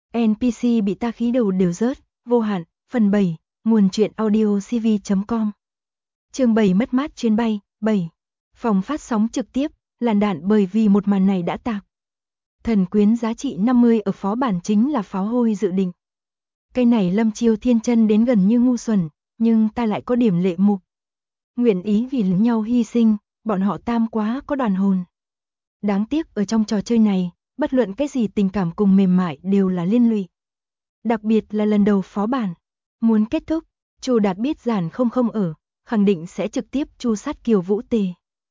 NPC bị ta khí đầu đều rớt, vô hạn, phần 7, nguồn truyện audio cv.com. Chương 7 mất mát chuyến bay, 7. Phòng phát sóng trực tiếp, làn đạn bởi vì một màn này đã tạc. Thần quyến giá trị 50 ở phó bản chính là pháo hôi dự định. Cái này Lâm Chiêu thiên chân đến gần như ngu xuẩn, nhưng ta lại có điểm lệ mục. Nguyện ý vì lẫn nhau hy sinh, bọn họ tam quá có đoàn hồn. Đáng tiếc ở trong trò chơi này, bất luận cái gì tình cảm cùng mềm mại đều là liên lụy. Đặc biệt là lần đầu phó bản. Muốn kết thúc, Chu Đạt biết Giản không ở, khẳng định sẽ trực tiếp chu sát Kiều Vũ Tề.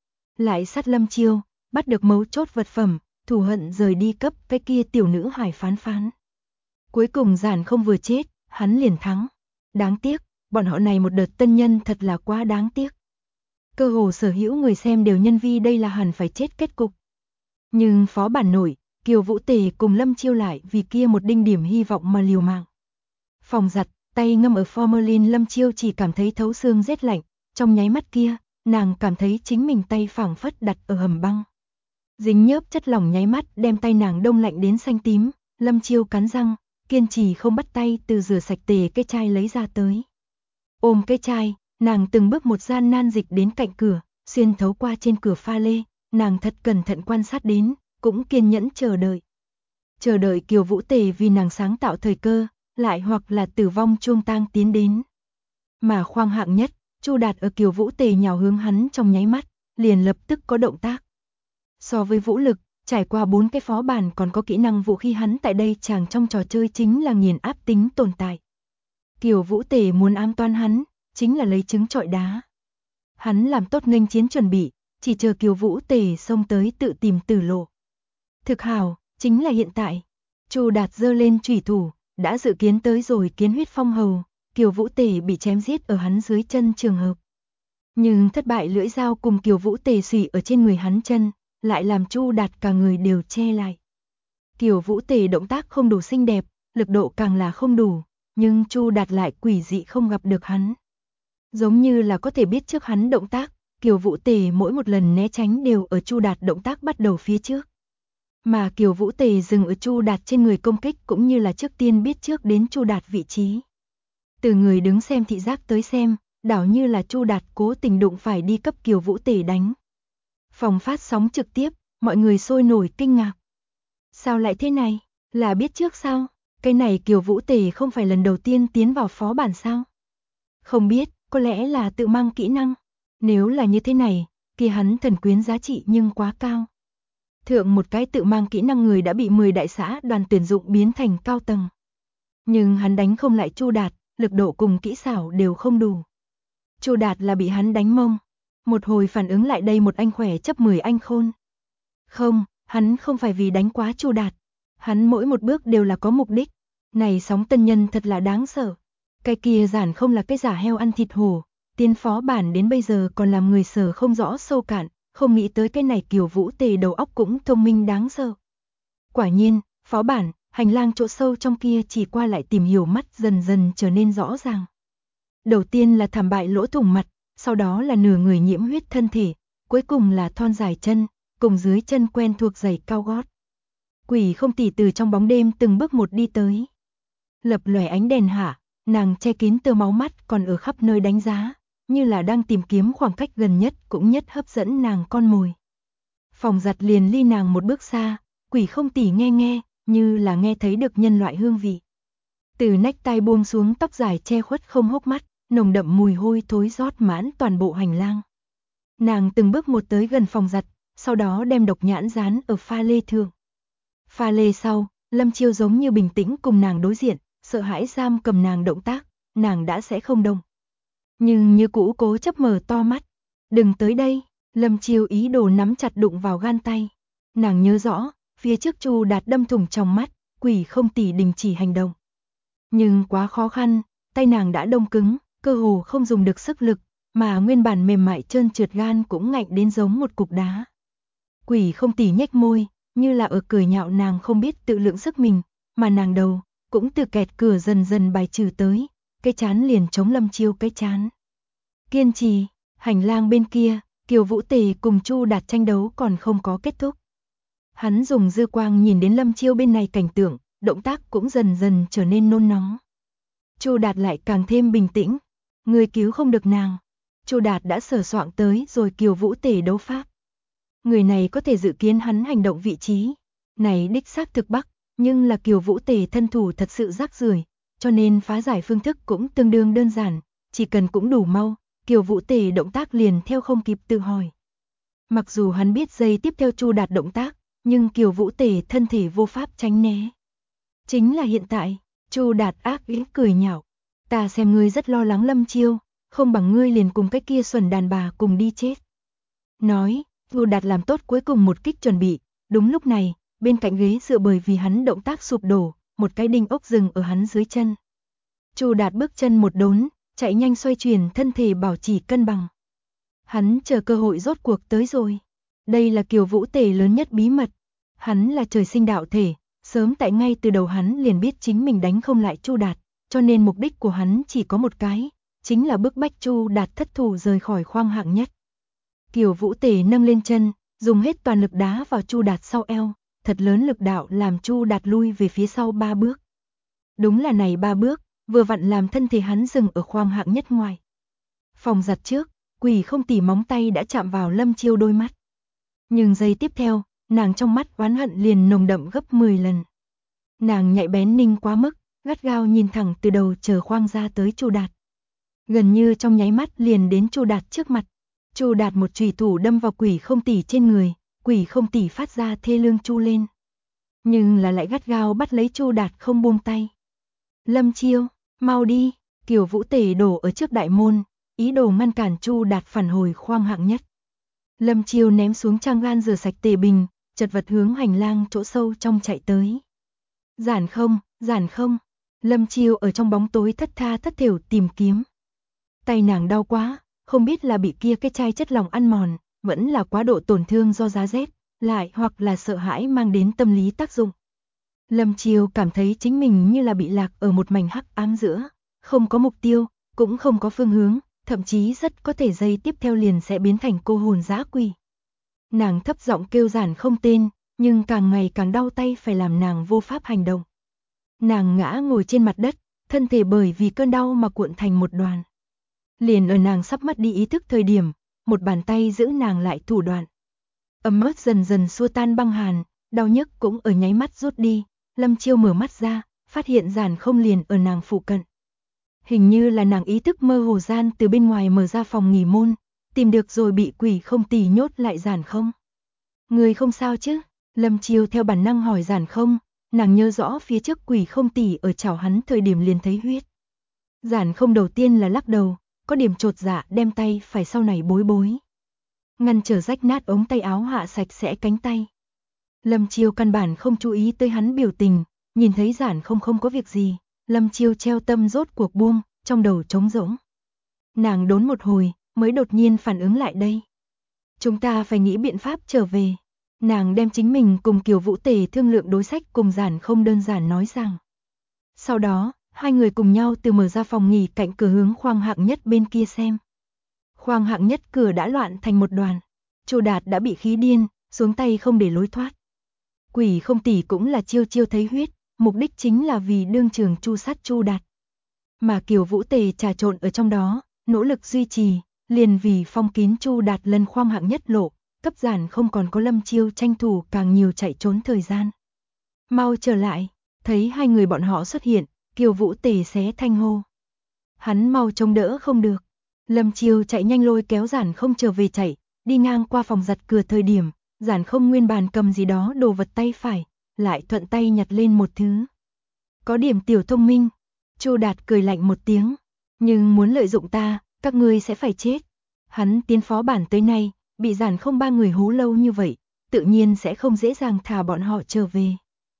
Lại sát Lâm Chiêu, bắt được mấu chốt vật phẩm, thù hận rời đi cấp cái kia tiểu nữ Hải phán. Cuối cùng Giản không vừa chết, hắn liền thắng. Đáng tiếc, bọn họ này một đợt tân nhân thật là quá đáng tiếc. Cơ hồ sở hữu người xem đều nhân vi đây là hẳn phải chết kết cục. Nhưng phó bản nổi, Kiều Vũ Tề cùng Lâm Chiêu lại vì kia một đinh điểm hy vọng mà liều mạng. Phòng giặt, tay ngâm ở formalin, Lâm Chiêu chỉ cảm thấy thấu xương rét lạnh, trong nháy mắt kia, nàng cảm thấy chính mình tay phảng phất đặt ở hầm băng. Dính nhớp chất lỏng nháy mắt đem tay nàng đông lạnh đến xanh tím, Lâm Chiêu cắn răng, kiên trì không bắt tay từ rửa sạch tề cái chai lấy ra tới. Ôm cái chai, nàng từng bước một gian nan dịch đến cạnh cửa, xuyên thấu qua trên cửa pha lê, nàng thật cẩn thận quan sát đến, cũng kiên nhẫn chờ đợi. Chờ đợi Kiều Vũ Tề vì nàng sáng tạo thời cơ, lại hoặc là tử vong chuông tang tiến đến. Mà khoang hạng nhất, Chu Đạt ở Kiều Vũ Tề nhào hướng hắn trong nháy mắt, liền lập tức có động tác. So với vũ lực, trải qua 4 cái phó bản còn có kỹ năng vũ khí, hắn tại đây chàng trong trò chơi chính là nghiền áp tính tồn tại. Kiều Vũ Tề muốn ám toán hắn, chính là lấy trứng trọi đá. Hắn làm tốt nghênh chiến chuẩn bị, chỉ chờ Kiều Vũ Tề xông tới tự tìm tử lộ. Thực hào, chính là hiện tại. Chu Đạt giơ lên chủy thủ, đã dự kiến tới rồi kiến huyết phong hầu, Kiều Vũ Tề bị chém giết ở hắn dưới chân trường hợp. Nhưng thất bại lưỡi dao cùng Kiều Vũ Tề xùy ở trên người hắn chân, lại làm Chu Đạt cả người đều che lại. Kiều Vũ Tề động tác không đủ xinh đẹp, lực độ càng là không đủ, nhưng Chu Đạt lại quỷ dị không gặp được hắn. Giống như là có thể biết trước hắn động tác, Kiều Vũ Tề mỗi một lần né tránh đều ở Chu Đạt động tác bắt đầu phía trước. Mà Kiều Vũ Tề dừng ở Chu Đạt trên người công kích cũng như là trước tiên biết trước đến Chu Đạt vị trí. Từ người đứng xem thị giác tới xem, đảo như là Chu Đạt cố tình đụng phải đi cấp Kiều Vũ Tề đánh. Phòng phát sóng trực tiếp, mọi người sôi nổi kinh ngạc. Sao lại thế này? Là biết trước sao? Cái này Kiều Vũ Tề không phải lần đầu tiên tiến vào phó bản sao? Không biết, có lẽ là tự mang kỹ năng. Nếu là như thế này, kia hắn thần quyến giá trị nhưng quá cao. Thượng một cái tự mang kỹ năng người đã bị 10 đại xã đoàn tuyển dụng biến thành cao tầng. Nhưng hắn đánh không lại Chu Đạt, lực độ cùng kỹ xảo đều không đủ. Chu Đạt là bị hắn đánh mông. Một hồi phản ứng lại đây một anh khỏe chấp 10 anh khôn. Không, hắn không phải vì đánh quá Chu Đạt. Hắn mỗi một bước đều là có mục đích. Này sóng tân nhân thật là đáng sợ. Cái kia Giản không là cái giả heo ăn thịt hổ. Tiến phó bản đến bây giờ còn làm người sở không rõ sâu cạn. Không nghĩ tới cái này Kiều Vũ Tề đầu óc cũng thông minh đáng sợ. Quả nhiên, phó bản, hành lang chỗ sâu trong kia chỉ qua lại tìm hiểu mắt dần dần trở nên rõ ràng. Đầu tiên là thảm bại lỗ thủng mặt, sau đó là nửa người nhiễm huyết thân thể, cuối cùng là thon dài chân, cùng dưới chân quen thuộc giày cao gót. Quỷ không tỉ từ trong bóng đêm từng bước một đi tới. Lập lòe ánh đèn hạ, nàng che kín tơ máu mắt còn ở khắp nơi đánh giá, như là đang tìm kiếm khoảng cách gần nhất cũng nhất hấp dẫn nàng con mồi. Phòng giặt liền ly nàng một bước xa, quỷ không tỉ nghe, như là nghe thấy được nhân loại hương vị. Từ nách tai buông xuống tóc dài che khuất không hốc mắt, nồng đậm mùi hôi thối rót mãn toàn bộ hành lang. Nàng từng bước một tới gần phòng giặt, sau đó đem độc nhãn dán ở pha lê thượng. Pha lê sau, Lâm Chiêu giống như bình tĩnh cùng nàng đối diện, sợ hãi giam cầm nàng động tác, nàng đã sẽ không động. Nhưng như cũ cố chấp mở to mắt. Đừng tới đây, Lâm Chiêu ý đồ nắm chặt đụng vào gan tay. Nàng nhớ rõ, phía trước Chu Đạt đâm thủng trong mắt, quỷ không tỉ đình chỉ hành động. Nhưng quá khó khăn, tay nàng đã đông cứng, cơ hồ không dùng được sức lực, mà nguyên bản mềm mại trơn trượt gan cũng ngạnh đến giống một cục đá. Quỷ không tỉ nhếch môi, như là ở cười nhạo nàng không biết tự lượng sức mình, mà nàng đầu cũng từ kẹt cửa dần dần bài trừ tới, cái chán liền chống Lâm Chiêu cái chán. Kiên trì, hành lang bên kia, Kiều Vũ Tề cùng Chu Đạt tranh đấu còn không có kết thúc. Hắn dùng dư quang nhìn đến Lâm Chiêu bên này cảnh tượng, động tác cũng dần dần trở nên nôn nóng. Chu Đạt lại càng thêm bình tĩnh, người cứu không được nàng. Chu Đạt đã sờ soạng tới rồi Kiều Vũ Tể đấu pháp. Người này có thể dự kiến hắn hành động vị trí. Này đích xác thực bắc, nhưng là Kiều Vũ Tể thân thủ thật sự rác rưởi, cho nên phá giải phương thức cũng tương đương đơn giản, chỉ cần cũng đủ mau, Kiều Vũ Tể động tác liền theo không kịp tự hỏi. Mặc dù hắn biết giây tiếp theo Chu Đạt động tác, nhưng Kiều Vũ Tể thân thể vô pháp tránh né. Chính là hiện tại, Chu Đạt ác ý cười nhạo, ta xem ngươi rất lo lắng Lâm Chiêu, không bằng ngươi liền cùng cái kia xuẩn đàn bà cùng đi chết. Nói, Chu Đạt làm tốt cuối cùng một kích chuẩn bị, đúng lúc này, bên cạnh ghế dựa bởi vì hắn động tác sụp đổ, một cái đinh ốc dừng ở hắn dưới chân. Chu Đạt bước chân một đốn, chạy nhanh xoay chuyển thân thể bảo trì cân bằng. Hắn chờ cơ hội rốt cuộc tới rồi. Đây là Kiều Vũ Tể lớn nhất bí mật. Hắn là trời sinh đạo thể, sớm tại ngay từ đầu hắn liền biết chính mình đánh không lại Chu Đạt, cho nên mục đích của hắn chỉ có một cái, chính là bức bách Chu Đạt thất thủ rời khỏi khoang hạng nhất. Kiều Vũ Tể nâng lên chân, dùng hết toàn lực đá vào Chu Đạt sau eo, thật lớn lực đạo làm Chu Đạt lui về phía sau 3 bước. Đúng là này 3 bước, vừa vặn làm thân thể hắn dừng ở khoang hạng nhất ngoài. Phòng giặt trước, Quỷ Không Tỉ móng tay đã chạm vào Lâm Chiêu đôi mắt. Nhưng giây tiếp theo, nàng trong mắt oán hận liền nồng đậm gấp 10 lần. Nàng nhạy bén ninh quá mức, gắt gao nhìn thẳng từ đầu chờ khoang ra tới Chu Đạt. Gần như trong nháy mắt liền đến Chu Đạt trước mặt. Chu Đạt một chùy thủ đâm vào Quỷ Không Tỉ trên người, Quỷ Không Tỉ phát ra thê lương chu lên. Nhưng là lại gắt gao bắt lấy Chu Đạt không buông tay. Lâm Chiêu, mau đi, Kiều Vũ Tể đổ ở trước đại môn, ý đồ ngăn cản Chu Đạt phản hồi khoang hạng nhất. Lâm Chiêu ném xuống trang gan rửa sạch tề bình, chật vật hướng hành lang chỗ sâu trong chạy tới. Giản không, Lâm Chiêu ở trong bóng tối thất tha thất thểu tìm kiếm. Tay nàng đau quá, không biết là bị kia cái chai chất lỏng ăn mòn, vẫn là quá độ tổn thương do giá rét, lại hoặc là sợ hãi mang đến tâm lý tác dụng. Lâm Chiêu cảm thấy chính mình như là bị lạc ở một mảnh hắc ám giữa, không có mục tiêu, cũng không có phương hướng, thậm chí rất có thể giây tiếp theo liền sẽ biến thành cô hồn dã quỷ. Nàng thấp giọng kêu Giản không tên, nhưng càng ngày càng đau tay phải làm nàng vô pháp hành động. Nàng ngã ngồi trên mặt đất, thân thể bởi vì cơn đau mà cuộn thành một đoàn. Liền ở nàng sắp mất đi ý thức thời điểm, một bàn tay giữ nàng lại thủ đoạn. Ấm ớt dần dần xua tan băng hàn, đau nhức cũng ở nháy mắt rút đi. Lâm Chiêu mở mắt ra, phát hiện Giản không liền ở nàng phụ cận. Hình như là nàng ý thức mơ hồ gian từ bên ngoài mở ra phòng nghỉ môn, tìm được rồi bị Quỷ Không Tỉ nhốt lại Giản không. Người không sao chứ? Lâm Chiêu theo bản năng hỏi Giản không, nàng nhớ rõ phía trước Quỷ Không Tỉ ở chảo hắn thời điểm liền thấy huyết. Giản không đầu tiên là lắc đầu, có điểm chột dạ đem tay phải sau này bối bối. Ngăn trở rách nát ống tay áo hạ sạch sẽ cánh tay. Lâm Chiêu căn bản không chú ý tới hắn biểu tình, nhìn thấy Giản không có việc gì, Lâm Chiêu treo tâm rốt cuộc buông, trong đầu trống rỗng. Nàng đốn một hồi, mới đột nhiên phản ứng lại đây. Chúng ta phải nghĩ biện pháp trở về. Nàng đem chính mình cùng Kiều Vũ Tể thương lượng đối sách cùng Giản không đơn giản nói rằng. Sau đó, hai người cùng nhau từ mở ra phòng nghỉ cạnh cửa hướng khoang hạng nhất bên kia xem. Khoang hạng nhất cửa đã loạn thành một đoàn. Chu Đạt đã bị khí điên, xuống tay không để lối thoát. Quỷ Không Tỉ cũng là chiêu thấy huyết, mục đích chính là vì đương trường chu sát Chu Đạt. Mà Kiều Vũ Tể trà trộn ở trong đó, nỗ lực duy trì, liền vì phong kín Chu Đạt lần khoang hạng nhất lộ, cấp Giản không còn có Lâm Chiêu tranh thủ càng nhiều chạy trốn thời gian. Mau trở lại, thấy hai người bọn họ xuất hiện, Kiều Vũ Tể xé thanh hô. Hắn mau chống đỡ không được. Lâm Chiêu chạy nhanh lôi kéo Giản không trở về chạy, đi ngang qua phòng giặt cửa thời điểm, Giản không nguyên bàn cầm gì đó đồ vật tay phải, lại thuận tay nhặt lên một thứ. Có điểm tiểu thông minh. Chu Đạt cười lạnh một tiếng, nhưng muốn lợi dụng ta, các ngươi sẽ phải chết. Hắn tiến phó bản tới nay, bị Giản không ba người hú lâu như vậy, tự nhiên sẽ không dễ dàng thả bọn họ trở về.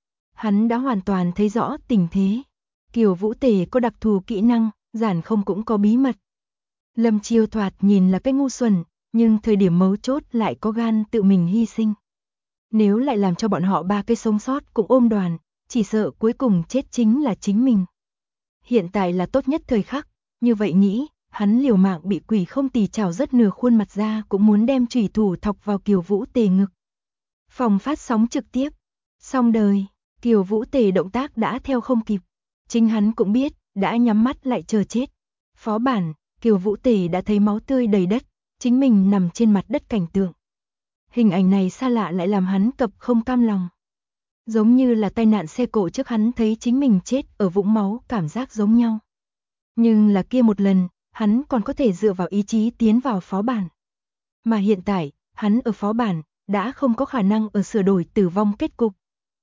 Hắn đã hoàn toàn thấy rõ tình thế. Kiều Vũ Tể có đặc thù kỹ năng, Giản không cũng có bí mật. Lâm Chiêu thoạt nhìn là cái ngu xuẩn, nhưng thời điểm mấu chốt lại có gan tự mình hy sinh. Nếu lại làm cho bọn họ ba cái sống sót cùng ôm đoàn, chỉ sợ cuối cùng chết chính là chính mình. Hiện tại là tốt nhất thời khắc, như vậy nghĩ, hắn liều mạng bị Quỷ Không Tỉ chảo rất nửa khuôn mặt ra cũng muốn đem chủy thủ thọc vào Kiều Vũ Tể ngực. Phòng phát sóng trực tiếp, xong đời. Kiều Vũ Tề động tác đã theo không kịp. Chính hắn cũng biết, đã nhắm mắt lại chờ chết. Phó bản, Kiều Vũ Tề đã thấy máu tươi đầy đất, chính mình nằm trên mặt đất cảnh tượng. Hình ảnh này xa lạ lại làm hắn cập không cam lòng. Giống như là tai nạn xe cộ trước hắn thấy chính mình chết ở vũng máu, cảm giác giống nhau. Nhưng là kia một lần, hắn còn có thể dựa vào ý chí tiến vào phó bản. Mà hiện tại, hắn ở phó bản, đã không có khả năng ở sửa đổi tử vong kết cục.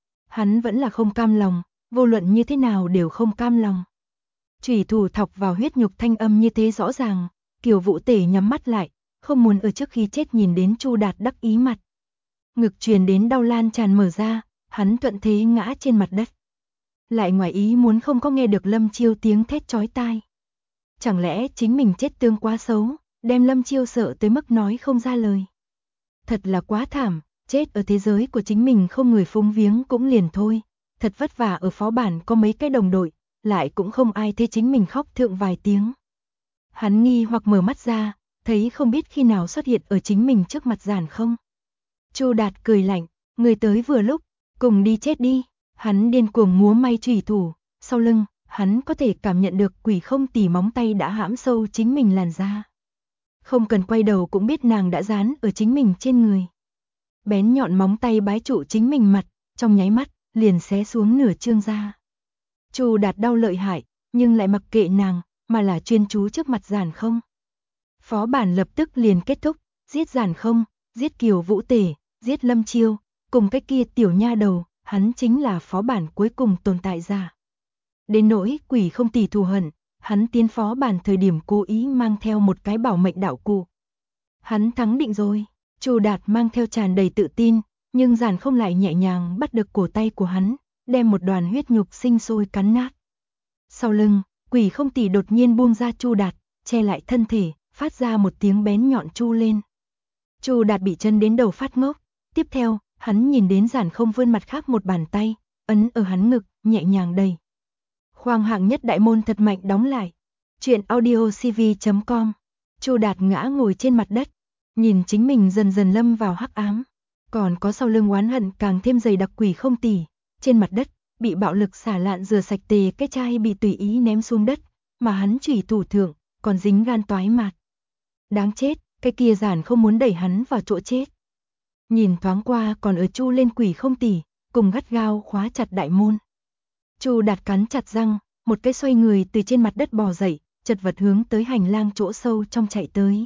Hắn vẫn là không cam lòng, vô luận như thế nào đều không cam lòng. Chủy thủ thọc vào huyết nhục thanh âm như thế rõ ràng, Kiều Vũ Tề nhắm mắt lại, không muốn ở trước khi chết nhìn đến Chu Đạt đắc ý mặt. Ngực truyền đến đau lan tràn mở ra, hắn thuận thế ngã trên mặt đất. Lại ngoài ý muốn không có nghe được Lâm Chiêu tiếng thét chói tai. Chẳng lẽ chính mình chết tương quá xấu, đem Lâm Chiêu sợ tới mức nói không ra lời. Thật là quá thảm, chết ở thế giới của chính mình không người phúng viếng cũng liền thôi. Thật vất vả ở phó bản có mấy cái đồng đội, lại cũng không ai thấy chính mình khóc thượng vài tiếng. Hắn nghi hoặc mở mắt ra, thấy không biết khi nào xuất hiện ở chính mình trước mặt Giản Không. Chu Đạt cười lạnh, người tới vừa lúc, cùng đi chết đi. Hắn điên cuồng múa may chủy thủ, sau lưng, hắn có thể cảm nhận được Quỷ Không Tỉ móng tay đã hãm sâu chính mình làn da. Không cần quay đầu cũng biết nàng đã dán ở chính mình trên người. Bén nhọn móng tay bái trụ chính mình mặt, trong nháy mắt, liền xé xuống nửa trương da. Chu Đạt đau lợi hại, nhưng lại mặc kệ nàng, mà là chuyên chú trước mặt Giản Không. Phó bản lập tức liền kết thúc, giết Giản Không, giết Kiều Vũ Tề, giết Lâm Chiêu, cùng cái kia tiểu nha đầu, hắn chính là phó bản cuối cùng tồn tại giả. Đến nỗi Quỷ Không Tỉ thù hận, hắn tiến phó bản thời điểm cố ý mang theo một cái bảo mệnh đạo cụ. Hắn thắng định rồi, Chu Đạt mang theo tràn đầy tự tin, nhưng Giản Không lại nhẹ nhàng bắt được cổ tay của hắn, đem một đoàn huyết nhục sinh sôi cắn nát. Sau lưng, Quỷ Không Tỉ đột nhiên buông ra Chu Đạt, che lại thân thể, phát ra một tiếng bén nhọn chu lên. Chu Đạt bị chân đến đầu phát ngốc, tiếp theo, hắn nhìn đến Giản Không vươn mặt khác một bàn tay, ấn ở hắn ngực, nhẹ nhàng đẩy. Khoang hạng nhất đại môn thật mạnh đóng lại. Chuyện audiocv.com. Chu Đạt ngã ngồi trên mặt đất, nhìn chính mình dần dần lâm vào hắc ám, còn có sau lưng oán hận càng thêm dày đặc Quỷ Không Tỉ, trên mặt đất, bị bạo lực xả lạn rửa sạch tề cái chai bị tùy ý ném xuống đất, mà hắn chủy thủ thượng, còn dính gan toái mạt. Đáng chết, cái kia Giản không muốn đẩy hắn vào chỗ chết. Nhìn thoáng qua còn ở chu lên Quỷ Không Tỉ, cùng gắt gao khóa chặt đại môn. Chu Đạt cắn chặt răng, một cái xoay người từ trên mặt đất bò dậy, chật vật hướng tới hành lang chỗ sâu trong chạy tới.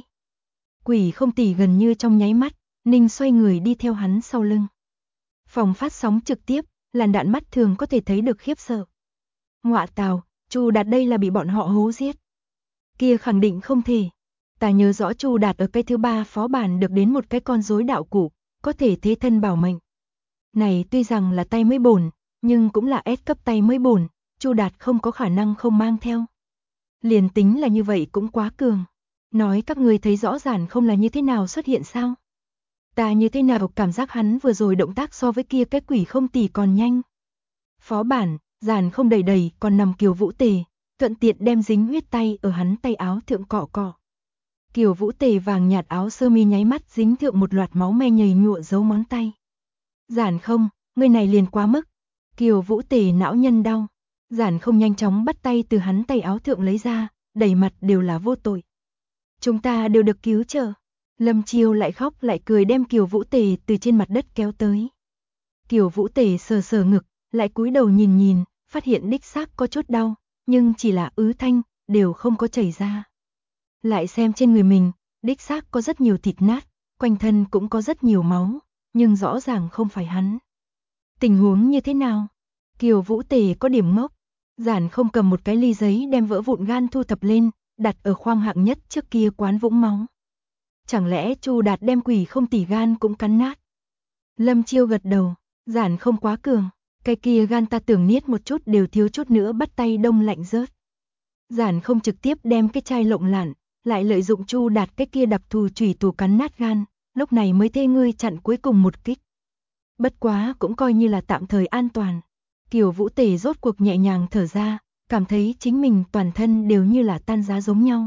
Quỷ Không Tỉ gần như trong nháy mắt, Ninh xoay người đi theo hắn sau lưng. Phòng phát sóng trực tiếp, làn đạn mắt thường có thể thấy được khiếp sợ. Ngọa tào, Chu Đạt đây là bị bọn họ hố giết. Kia khẳng định không thể. Ta nhớ rõ Chu Đạt ở cái thứ 3 phó bản được đến một cái con rối đạo cụ, có thể thế thân bảo mệnh. Này tuy rằng là tay mới bổn, nhưng cũng là S cấp tay mới bổn, Chu Đạt không có khả năng không mang theo. Liền tính là như vậy cũng quá cường. Nói các người thấy rõ ràng không là như thế nào xuất hiện sao? Ta như thế nào cảm giác hắn vừa rồi động tác so với kia cái Quỷ Không Tỉ còn nhanh. Phó bản, Giản Không đầy đầy còn nằm Kiều Vũ Tề, thuận tiện đem dính huyết tay ở hắn tay áo thượng cọ cọ. Kiều Vũ Tề vàng nhạt áo sơ mi nháy mắt dính thượng một loạt máu me nhầy nhụa dấu ngón tay. Giản Không, người này liền quá mức. Kiều Vũ Tề não nhân đau. Giản Không nhanh chóng bắt tay từ hắn tay áo thượng lấy ra, đầy mặt đều là vô tội. Chúng ta đều được cứu trợ. Lâm Chiêu lại khóc lại cười đem Kiều Vũ Tề từ trên mặt đất kéo tới. Kiều Vũ Tề sờ sờ ngực, lại cúi đầu nhìn nhìn, phát hiện đích xác có chút đau, nhưng chỉ là ứ thanh, đều không có chảy ra. Lại xem trên người mình, đích xác có rất nhiều thịt nát, quanh thân cũng có rất nhiều máu, nhưng rõ ràng không phải hắn. Tình huống như thế nào? Kiều Vũ Tề có điểm ngốc. Giản Không cầm một cái ly giấy đem vỡ vụn gan thu thập lên, đặt ở khoang hạng nhất trước kia quán vũng máu. Chẳng lẽ Chu Đạt đem Quỷ Không Tỉ gan cũng cắn nát? Lâm Chiêu gật đầu, Giản Không quá cường, cái kia gan ta tưởng niết một chút đều thiếu chút nữa bắt tay đông lạnh rớt. Giản Không trực tiếp đem cái chai lộng lạn, lại lợi dụng Chu Đạt cái kia đặc thù chủy thủ cắn nát gan, lúc này mới thê ngươi chặn cuối cùng một kích. Bất quá cũng coi như là tạm thời an toàn. Kiều Vũ Tề rốt cuộc nhẹ nhàng thở ra, cảm thấy chính mình toàn thân đều như là tan giá giống nhau.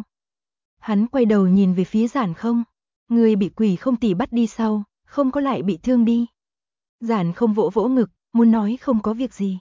Hắn quay đầu nhìn về phía Giản Không, người bị Quỷ Không Tỉ bắt đi sau, không có lại bị thương đi. Giản Không vỗ vỗ ngực, muốn nói không có việc gì.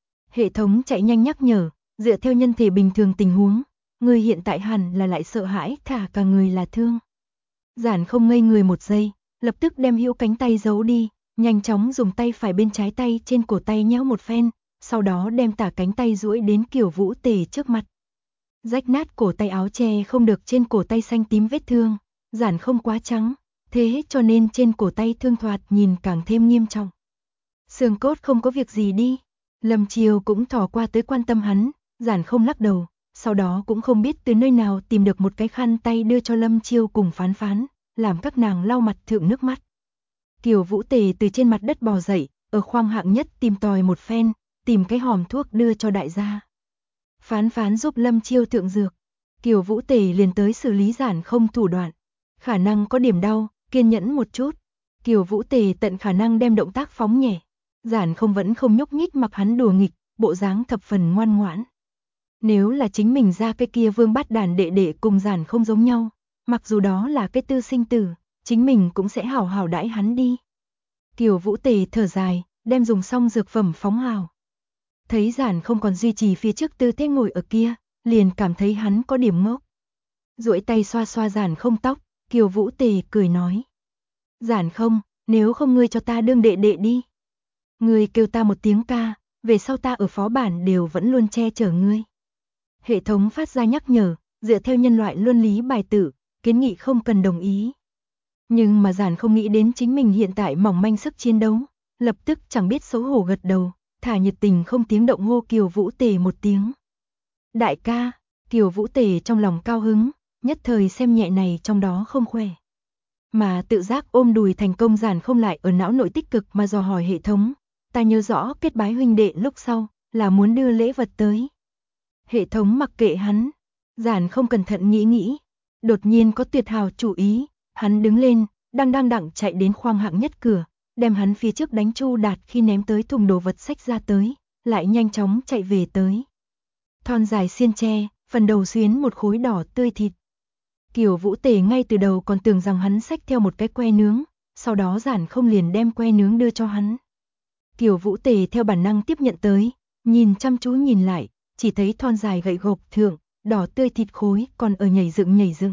Hệ thống chạy nhanh nhắc nhở, dựa theo nhân thể bình thường tình huống, người hiện tại hẳn là lại sợ hãi thả cả người là thương. Giản không ngây người một giây, lập tức đem hữu cánh tay giấu đi, nhanh chóng dùng tay phải bên trái tay trên cổ tay nhéo một phen, sau đó đem tả cánh tay duỗi đến Kiều Vũ Tề trước mặt. Rách nát cổ tay áo che không được trên cổ tay xanh tím vết thương, Giản không quá trắng, thế cho nên trên cổ tay thương thoạt nhìn càng thêm nghiêm trọng. Xương cốt không có việc gì đi. Lâm Chiêu cũng thò qua tới quan tâm hắn, Giản không lắc đầu, sau đó cũng không biết từ nơi nào tìm được một cái khăn tay đưa cho Lâm Chiêu cùng Phán Phán, làm các nàng lau mặt thượng nước mắt. Kiều Vũ Tề từ trên mặt đất bò dậy, ở khoang hạng nhất tìm tòi một phen, tìm cái hòm thuốc đưa cho đại gia. Phán Phán giúp Lâm Chiêu thượng dược, Kiều Vũ Tề liền tới xử lý Giản không thủ đoạn. Khả năng có điểm đau, kiên nhẫn một chút. Kiều Vũ Tề tận khả năng đem động tác phóng nhẹ. Giản không vẫn không nhúc nhích mặc hắn đùa nghịch, bộ dáng thập phần ngoan ngoãn. Nếu là chính mình ra cái kia vương bát đàn đệ đệ cùng Giản không giống nhau, mặc dù đó là cái tư sinh tử, chính mình cũng sẽ hảo hảo đãi hắn đi. Kiều Vũ Tề thở dài, đem dùng xong dược phẩm phóng hào. Thấy Giản không còn duy trì phía trước tư thế ngồi ở kia, liền cảm thấy hắn có điểm ngốc. Duỗi tay xoa xoa Giản không tóc, Kiều Vũ Tề cười nói. Giản không, nếu không ngươi cho ta đương đệ đệ đi. Ngươi kêu ta một tiếng ca, về sau ta ở phó bản đều vẫn luôn che chở ngươi. Hệ thống phát ra nhắc nhở, dựa theo nhân loại luân lý bài tử, kiến nghị không cần đồng ý. Nhưng mà Giản không nghĩ đến chính mình hiện tại mỏng manh sức chiến đấu, lập tức chẳng biết xấu hổ gật đầu, thả nhiệt tình không tiếng động hô Kiều Vũ Tề một tiếng. Đại ca, Kiều Vũ Tề trong lòng cao hứng, nhất thời xem nhẹ này trong đó không khỏe. Mà tự giác ôm đùi thành công Giản không lại ở não nội tích cực mà dò hỏi hệ thống, ta nhớ rõ kết bái huynh đệ lúc sau, là muốn đưa lễ vật tới. Hệ thống mặc kệ hắn, Giản không cẩn thận nghĩ, đột nhiên có tuyệt hào chủ ý, hắn đứng lên, đang đặng chạy đến khoang hạng nhất cửa, đem hắn phía trước đánh Chu Đạt khi ném tới thùng đồ vật xách ra tới, lại nhanh chóng chạy về tới. Thon dài xiên tre, phần đầu xuyến một khối đỏ tươi thịt. Kiều Vũ Tề ngay từ đầu còn tưởng rằng hắn xách theo một cái que nướng, sau đó Giản không liền đem que nướng đưa cho hắn. Kiều Vũ Tề theo bản năng tiếp nhận tới, nhìn chăm chú nhìn lại, chỉ thấy thon dài gậy gộc thượng, đỏ tươi thịt khối còn ở nhảy dựng.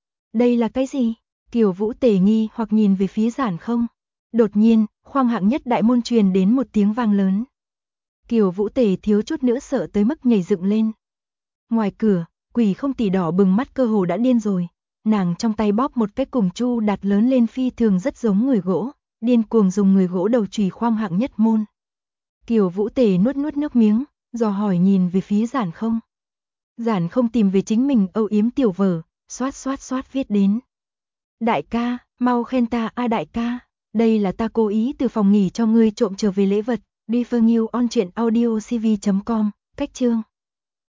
Đây là cái gì? Kiều Vũ Tề nghi hoặc nhìn về phía Giản không. Đột nhiên, khoang hạng nhất đại môn truyền đến một tiếng vang lớn. Kiều Vũ Tề thiếu chút nữa sợ tới mức nhảy dựng lên. Ngoài cửa, Quỷ Không Tỷ đỏ bừng mắt cơ hồ đã điên rồi, nàng trong tay bóp một cái cùng Chu Đạt lớn lên phi thường rất giống người gỗ, điên cuồng dùng người gỗ đầu chùy khoang hạng nhất môn. Kiều Vũ Tề nuốt nước miếng, dò hỏi nhìn về phía Giản không. Giản không tìm về chính mình âu yếm tiểu vở, xoát viết đến. Đại ca, mau khen ta a đại ca, đây là ta cố ý từ phòng nghỉ cho ngươi trộm trở về lễ vật, đi phương yêu on truyện audio cv.com, cách chương.